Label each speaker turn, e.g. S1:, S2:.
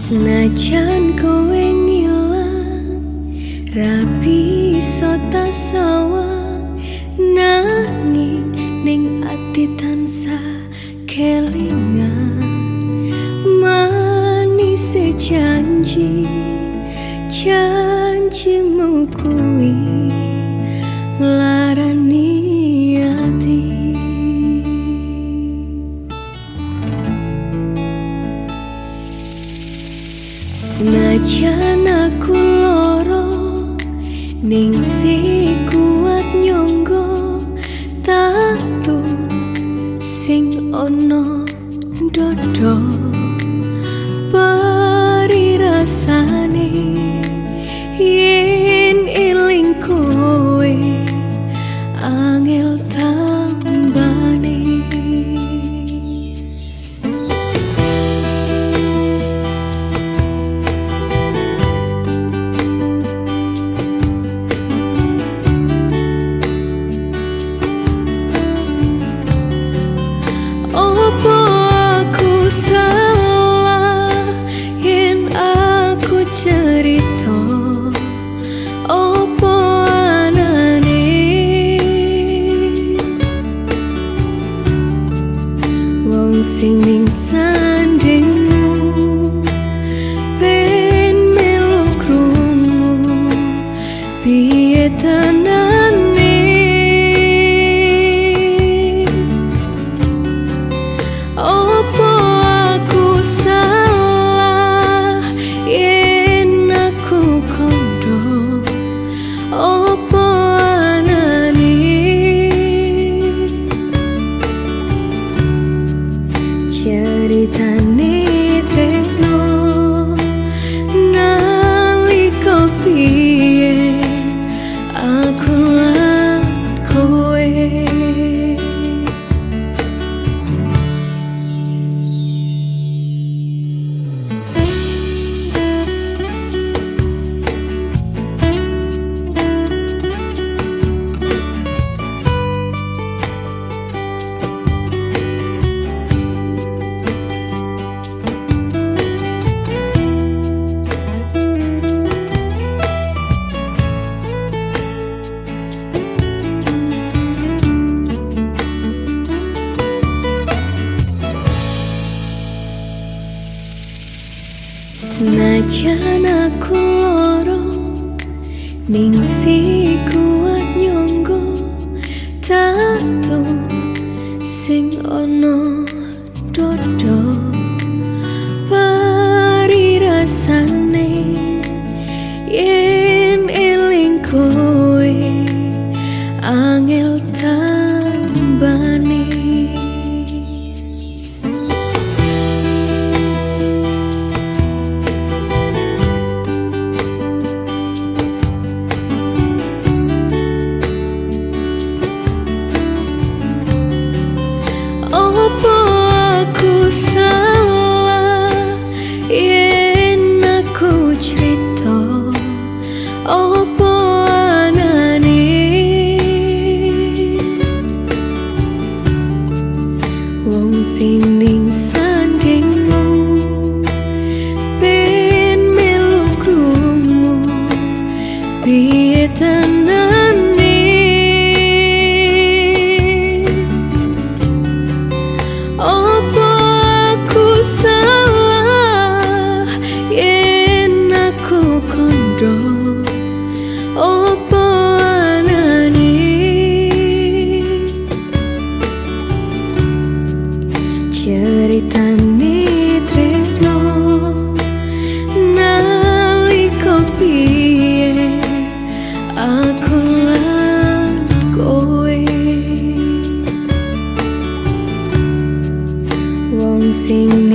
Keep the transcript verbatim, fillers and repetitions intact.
S1: Senajan kowe ngilang, rabi iso tak sawang, nanging ning ati tansah kelingan. Manise janji, janjimu kuwi nglarani ati. Senajan aku loro, ning si kuat nyonggo tatu sing ono dodo. Pari rasane yen eling kowe angel tambane. Opo aku salah yen aku cerita? Opo anane wong sing ning sandingmu ben melu krungu piye tenane? Opo aku salah yen aku kondo? Opo anane ceritane tresno nalika piye aku lan kowe? Senajan aku loro, ning si kuat nyonggo tatu sing ono dodo. Pari rasane yen eling kowe angel tambane. Opo aku salah yen aku cerita? Opo anane wong sing ning sandingmu ben melu krungu piye tenane? Opo aku salah yen aku kondo? Opo anane ceritane tresno nalika piye aku lan kowe? Wong sing